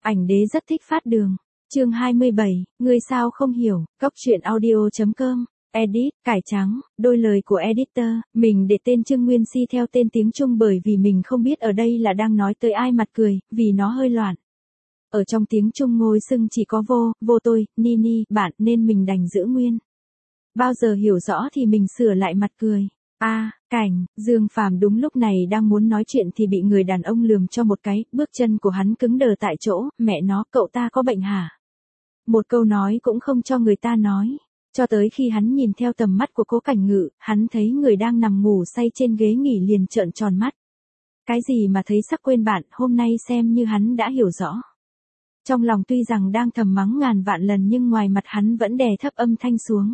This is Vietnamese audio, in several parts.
Ảnh đế rất thích phát đường. Chương 27, ngươi sao không hiểu, Cóc truyện audio.com. Edit, cải trắng, đôi lời của editor, mình để tên Trương Nguyên Si theo tên tiếng Trung bởi vì mình không biết ở đây là đang nói tới ai mặt cười, vì nó hơi loạn. Ở trong tiếng Trung ngôi xưng chỉ có vô tôi, ni, bạn nên mình đành giữ nguyên. Bao giờ hiểu rõ thì mình sửa lại mặt cười. Cảnh, Dương Phàm đúng lúc này đang muốn nói chuyện thì bị người đàn ông lườm cho một cái, bước chân của hắn cứng đờ tại chỗ, mẹ nó, cậu ta có bệnh hả? Một câu nói cũng không cho người ta nói. Cho tới khi hắn nhìn theo tầm mắt của Cố Cảnh Ngự, hắn thấy người đang nằm ngủ say trên ghế nghỉ liền trợn tròn mắt. Cái gì mà thấy sắc quên bạn, hôm nay xem như hắn đã hiểu rõ. Trong lòng tuy rằng đang thầm mắng ngàn vạn lần nhưng ngoài mặt hắn vẫn đè thấp âm thanh xuống.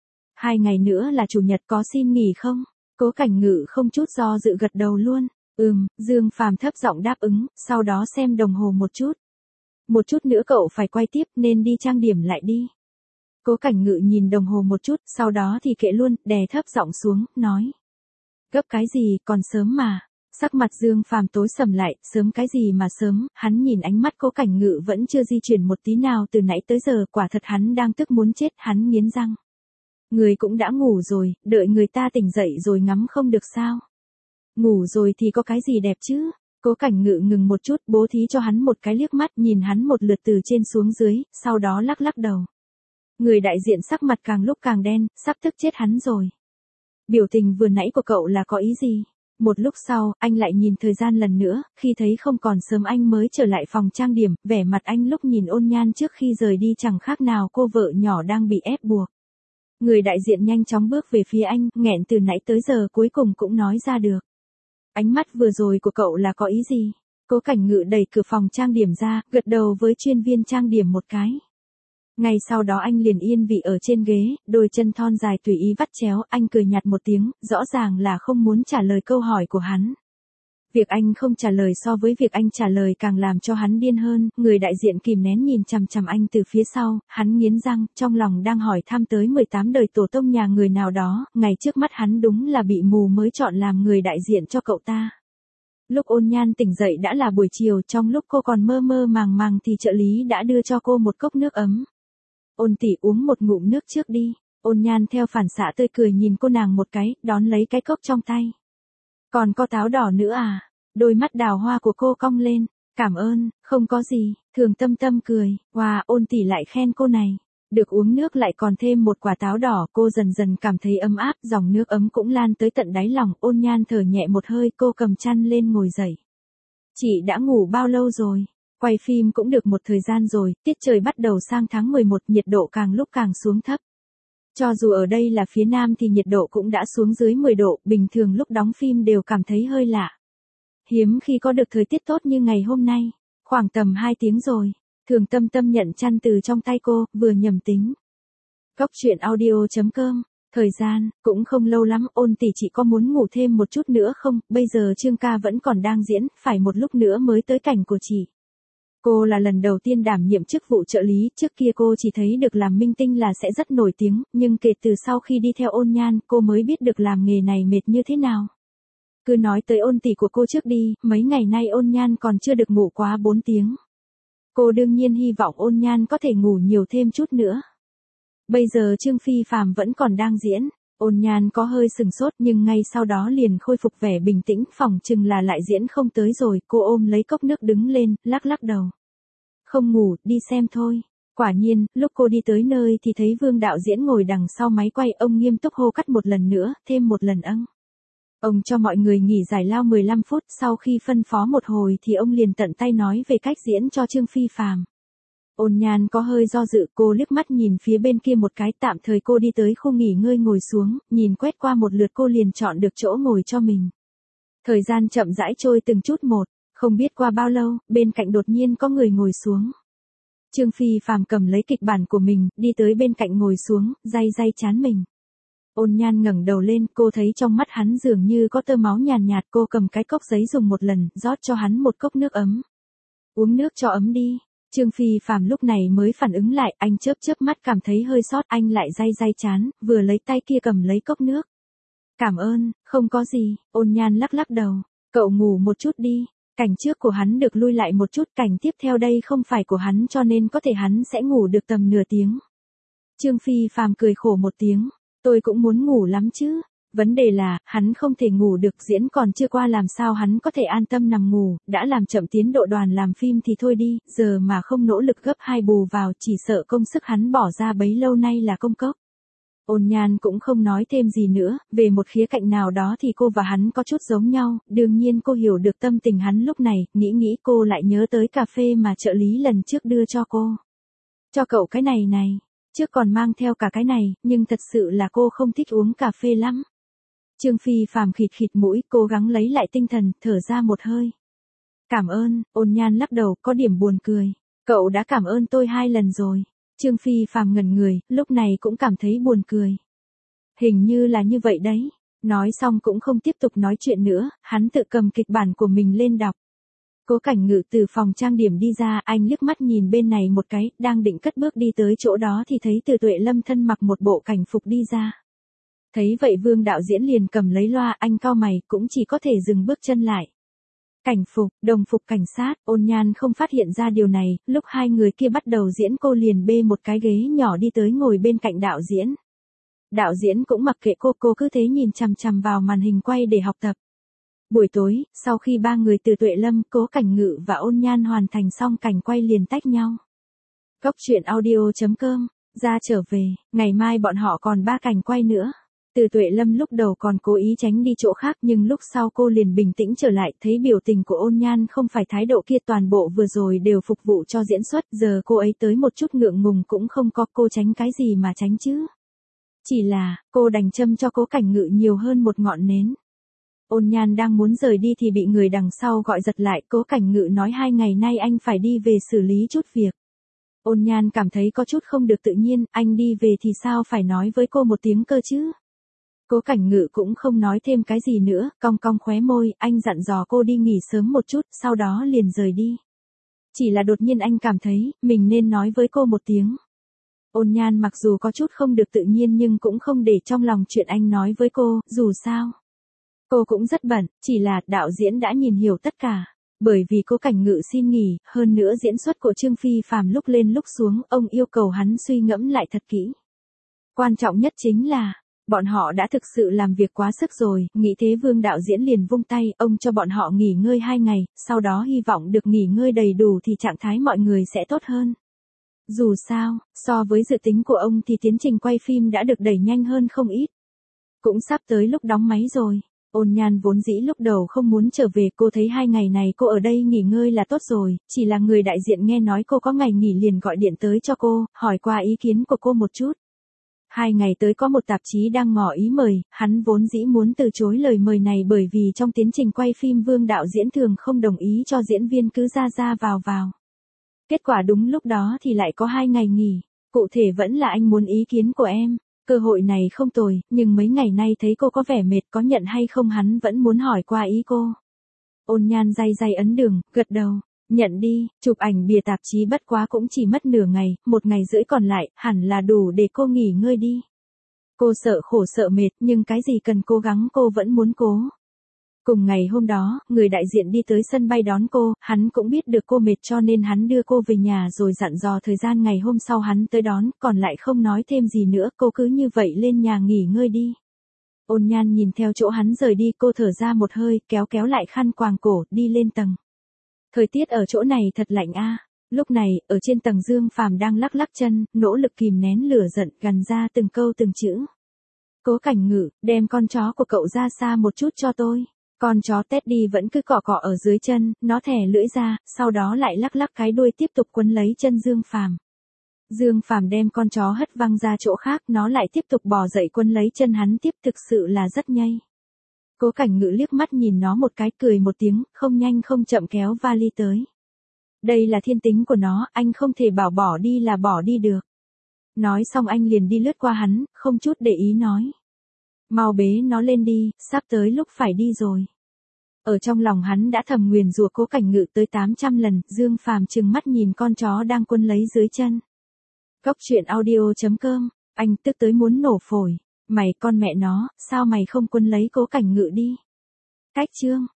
2 ngày nữa là chủ nhật, có xin nghỉ không? Cố Cảnh Ngự không chút do dự gật đầu luôn. Dương Phàm thấp giọng đáp ứng, sau đó xem đồng hồ một chút. Một chút nữa cậu phải quay tiếp nên đi trang điểm lại đi. Cố Cảnh Ngự nhìn đồng hồ một chút, sau đó thì kệ luôn, đè thấp giọng xuống, nói. Gấp cái gì, còn sớm mà. Sắc mặt Dương Phàm tối sầm lại, sớm cái gì mà sớm, hắn nhìn ánh mắt Cố Cảnh Ngự vẫn chưa di chuyển một tí nào từ nãy tới giờ, quả thật hắn đang tức muốn chết, hắn nghiến răng. Người cũng đã ngủ rồi, đợi người ta tỉnh dậy rồi ngắm không được sao. Ngủ rồi thì có cái gì đẹp chứ. Cố Cảnh Ngự ngừng một chút, bố thí cho hắn một cái liếc mắt, nhìn hắn một lượt từ trên xuống dưới, sau đó lắc lắc đầu. Người đại diện sắc mặt càng lúc càng đen, sắp tức chết hắn rồi. Biểu tình vừa nãy của cậu là có ý gì? Một lúc sau, anh lại nhìn thời gian lần nữa, khi thấy không còn sớm anh mới trở lại phòng trang điểm, vẻ mặt anh lúc nhìn Ôn Nhan trước khi rời đi chẳng khác nào cô vợ nhỏ đang bị ép buộc. Người đại diện nhanh chóng bước về phía anh, nghẹn từ nãy tới giờ cuối cùng cũng nói ra được. Ánh mắt vừa rồi của cậu là có ý gì? Cố Cảnh Ngự đẩy cửa phòng trang điểm ra, gật đầu với chuyên viên trang điểm một cái. Ngay sau đó anh liền yên vị ở trên ghế, đôi chân thon dài tùy ý vắt chéo, anh cười nhạt một tiếng, rõ ràng là không muốn trả lời câu hỏi của hắn. Việc anh không trả lời so với việc anh trả lời càng làm cho hắn điên hơn, người đại diện kìm nén nhìn chằm chằm anh từ phía sau, hắn nghiến răng, trong lòng đang hỏi thăm tới 18 đời tổ tông nhà người nào đó, ngày trước mắt hắn đúng là bị mù mới chọn làm người đại diện cho cậu ta. Lúc Ôn Nhan tỉnh dậy đã là buổi chiều, trong lúc cô còn mơ mơ màng màng thì trợ lý đã đưa cho cô một cốc nước ấm. Ôn tỷ uống một ngụm nước trước đi. Ôn Nhan theo phản xạ tươi cười nhìn cô nàng một cái, đón lấy cái cốc trong tay. Còn có táo đỏ nữa à? Đôi mắt đào hoa của cô cong lên. Cảm ơn, không có gì. Thường Tâm Tâm cười. Wow, Ôn tỷ lại khen cô này. Được uống nước lại còn thêm một quả táo đỏ, cô dần dần cảm thấy ấm áp, dòng nước ấm cũng lan tới tận đáy lòng. Ôn Nhan thở nhẹ một hơi, cô cầm chăn lên ngồi dậy. Chị đã ngủ bao lâu rồi? Quay phim cũng được một thời gian rồi, tiết trời bắt đầu sang tháng 11, nhiệt độ càng lúc càng xuống thấp. Cho dù ở đây là phía Nam thì nhiệt độ cũng đã xuống dưới 10 độ, bình thường lúc đóng phim đều cảm thấy hơi lạ. Hiếm khi có được thời tiết tốt như ngày hôm nay, khoảng tầm 2 tiếng rồi, Thường Tâm Tâm nhận chăn từ trong tay cô, vừa nhầm tính. Cóc truyện audio.com, thời gian, cũng không lâu lắm, Ôn tỷ chị có muốn ngủ thêm một chút nữa không, bây giờ Trương ca vẫn còn đang diễn, phải một lúc nữa mới tới cảnh của chị. Cô là lần đầu tiên đảm nhiệm chức vụ trợ lý, trước kia cô chỉ thấy được làm minh tinh là sẽ rất nổi tiếng, nhưng kể từ sau khi đi theo Ôn Nhan, cô mới biết được làm nghề này mệt như thế nào. Cứ nói tới Ôn tỷ của cô trước đi, mấy ngày nay Ôn Nhan còn chưa được ngủ quá 4 tiếng. Cô đương nhiên hy vọng Ôn Nhan có thể ngủ nhiều thêm chút nữa. Bây giờ Trương Phi Phàm vẫn còn đang diễn. Ôn Nhan có hơi sừng sốt nhưng ngay sau đó liền khôi phục vẻ bình tĩnh, phỏng chừng là lại diễn không tới rồi, cô ôm lấy cốc nước đứng lên, lắc lắc đầu. Không ngủ, đi xem thôi. Quả nhiên, lúc cô đi tới nơi thì thấy Vương đạo diễn ngồi đằng sau máy quay, ông nghiêm túc hô cắt một lần nữa, thêm một lần âng. Ông cho mọi người nghỉ giải lao 15 phút, sau khi phân phó một hồi thì ông liền tận tay nói về cách diễn cho Trương Phi Phàm. Ôn Nhan có hơi do dự, cô liếc mắt nhìn phía bên kia một cái, tạm thời cô đi tới khu nghỉ ngơi ngồi xuống, nhìn quét qua một lượt cô liền chọn được chỗ ngồi cho mình. Thời gian chậm rãi trôi từng chút một, không biết qua bao lâu, bên cạnh đột nhiên có người ngồi xuống. Trương Phi Phàm cầm lấy kịch bản của mình, đi tới bên cạnh ngồi xuống, day trán mình. Ôn Nhan ngẩng đầu lên, cô thấy trong mắt hắn dường như có tơ máu nhàn nhạt, cô cầm cái cốc giấy dùng một lần, rót cho hắn một cốc nước ấm. Uống nước cho ấm đi. Trương Phi Phàm lúc này mới phản ứng lại, anh chớp chớp mắt cảm thấy hơi sót, anh lại day chán, vừa lấy tay kia cầm lấy cốc nước. Cảm ơn, không có gì, Ôn Nhan lắc lắc đầu, cậu ngủ một chút đi. Cảnh trước của hắn được lui lại một chút, cảnh tiếp theo đây không phải của hắn cho nên có thể hắn sẽ ngủ được tầm nửa tiếng. Trương Phi Phàm cười khổ một tiếng, tôi cũng muốn ngủ lắm chứ. Vấn đề là, hắn không thể ngủ được, diễn còn chưa qua làm sao hắn có thể an tâm nằm ngủ, đã làm chậm tiến độ đoàn làm phim thì thôi đi, giờ mà không nỗ lực gấp 2 bù vào chỉ sợ công sức hắn bỏ ra bấy lâu nay là công cốc. Ôn Nhan cũng không nói thêm gì nữa, về một khía cạnh nào đó thì cô và hắn có chút giống nhau, đương nhiên cô hiểu được tâm tình hắn lúc này, nghĩ cô lại nhớ tới cà phê mà trợ lý lần trước đưa cho cô. Cho cậu cái này này, trước còn mang theo cả cái này, nhưng thật sự là cô không thích uống cà phê lắm. Trương Phi Phàm khịt khịt mũi, cố gắng lấy lại tinh thần, thở ra một hơi. Cảm ơn, Ôn Nhan lắc đầu, có điểm buồn cười. Cậu đã cảm ơn tôi 2 lần rồi. Trương Phi Phàm ngẩn người, lúc này cũng cảm thấy buồn cười. Hình như là như vậy đấy. Nói xong cũng không tiếp tục nói chuyện nữa, hắn tự cầm kịch bản của mình lên đọc. Cố Cảnh Ngự từ phòng trang điểm đi ra, anh liếc mắt nhìn bên này một cái, đang định cất bước đi tới chỗ đó thì thấy Từ Tuệ Lâm thân mặc một bộ cảnh phục đi ra. Thấy vậy Vương đạo diễn liền cầm lấy loa, anh cau mày, cũng chỉ có thể dừng bước chân lại. Cảnh phục, đồng phục cảnh sát, Ôn Nhan không phát hiện ra điều này, lúc hai người kia bắt đầu diễn cô liền bê một cái ghế nhỏ đi tới ngồi bên cạnh đạo diễn. Đạo diễn cũng mặc kệ cô cứ thế nhìn chằm chằm vào màn hình quay để học tập. Buổi tối, sau khi 3 người Từ Tuệ Lâm, Cố Cảnh Ngự và Ôn Nhan hoàn thành xong cảnh quay liền tách nhau. Góc truyện audio.com, ra trở về, ngày mai bọn họ còn 3 cảnh quay nữa. Từ Tuệ Lâm lúc đầu còn cố ý tránh đi chỗ khác nhưng lúc sau cô liền bình tĩnh trở lại, thấy biểu tình của Ôn Nhan không phải thái độ kia, toàn bộ vừa rồi đều phục vụ cho diễn xuất, giờ cô ấy tới một chút ngượng ngùng cũng không có, cô tránh cái gì mà tránh chứ. Chỉ là, cô đành châm cho Cố Cảnh Ngự nhiều hơn một ngọn nến. Ôn Nhan đang muốn rời đi thì bị người đằng sau gọi giật lại, Cố Cảnh Ngự nói 2 ngày nay anh phải đi về xử lý chút việc. Ôn Nhan cảm thấy có chút không được tự nhiên, anh đi về thì sao phải nói với cô một tiếng cơ chứ. Cố Cảnh Ngự cũng không nói thêm cái gì nữa, cong cong khóe môi, anh dặn dò cô đi nghỉ sớm một chút, sau đó liền rời đi. Chỉ là đột nhiên anh cảm thấy, mình nên nói với cô một tiếng. Ôn Nhan mặc dù có chút không được tự nhiên nhưng cũng không để trong lòng chuyện anh nói với cô, dù sao. Cô cũng rất bận, chỉ là đạo diễn đã nhìn hiểu tất cả. Bởi vì Cố Cảnh Ngự xin nghỉ, hơn nữa diễn xuất của Trương Phi Phàm lúc lên lúc xuống, ông yêu cầu hắn suy ngẫm lại thật kỹ. Quan trọng nhất chính là, bọn họ đã thực sự làm việc quá sức rồi, nghĩ thế Vương đạo diễn liền vung tay, ông cho bọn họ nghỉ ngơi 2 ngày, sau đó hy vọng được nghỉ ngơi đầy đủ thì trạng thái mọi người sẽ tốt hơn. Dù sao, so với dự tính của ông thì tiến trình quay phim đã được đẩy nhanh hơn không ít. Cũng sắp tới lúc đóng máy rồi. Ôn Nhan vốn dĩ lúc đầu không muốn trở về, cô thấy 2 ngày này cô ở đây nghỉ ngơi là tốt rồi, chỉ là người đại diện nghe nói cô có ngày nghỉ liền gọi điện tới cho cô, hỏi qua ý kiến của cô một chút. 2 ngày tới có một tạp chí đang ngỏ ý mời, hắn vốn dĩ muốn từ chối lời mời này bởi vì trong tiến trình quay phim Vương đạo diễn thường không đồng ý cho diễn viên cứ ra vào. Kết quả đúng lúc đó thì lại có 2 ngày nghỉ, cụ thể vẫn là anh muốn ý kiến của em. Cơ hội này không tồi, nhưng mấy ngày nay thấy cô có vẻ mệt, có nhận hay không hắn vẫn muốn hỏi qua ý cô. Ôn Nhan day ấn đường, gật đầu, nhận đi, chụp ảnh bìa tạp chí bất quá cũng chỉ mất nửa ngày, 1 ngày rưỡi còn lại, hẳn là đủ để cô nghỉ ngơi đi. Cô sợ khổ sợ mệt nhưng cái gì cần cố gắng cô vẫn muốn cố. Cùng ngày hôm đó, người đại diện đi tới sân bay đón cô, hắn cũng biết được cô mệt cho nên hắn đưa cô về nhà rồi dặn dò thời gian ngày hôm sau hắn tới đón, còn lại không nói thêm gì nữa, cô cứ như vậy lên nhà nghỉ ngơi đi. Ôn Nhan nhìn theo chỗ hắn rời đi, cô thở ra một hơi, kéo lại khăn quàng cổ, đi lên tầng. Thời tiết ở chỗ này thật lạnh a. Lúc này, ở trên tầng Dương Phàm đang lắc chân, nỗ lực kìm nén lửa giận, gằn ra từng câu từng chữ. Cố Cảnh Ngự, đem con chó của cậu ra xa một chút cho tôi. Con chó Teddy vẫn cứ cọ ở dưới chân, nó thè lưỡi ra, sau đó lại lắc cái đuôi tiếp tục quấn lấy chân Dương Phàm. Dương Phàm đem con chó hất văng ra chỗ khác, nó lại tiếp tục bò dậy quấn lấy chân hắn tiếp, thực sự là rất nhây. Cố Cảnh Ngự liếc mắt nhìn nó một cái, cười một tiếng, không nhanh không chậm kéo vali tới. Đây là thiên tính của nó, anh không thể bảo bỏ đi là bỏ đi được. Nói xong anh liền đi lướt qua hắn, không chút để ý nói. Mau bế nó lên đi, sắp tới lúc phải đi rồi. Ở trong lòng hắn đã thầm nguyền rủa Cố Cảnh Ngự tới 800 lần, Dương Phàm trừng mắt nhìn con chó đang quấn lấy dưới chân. Góc truyện audio.com, anh tức tới muốn nổ phổi. Mày con mẹ nó, sao mày không quấn lấy Cố Cảnh Ngự đi? Cách chương.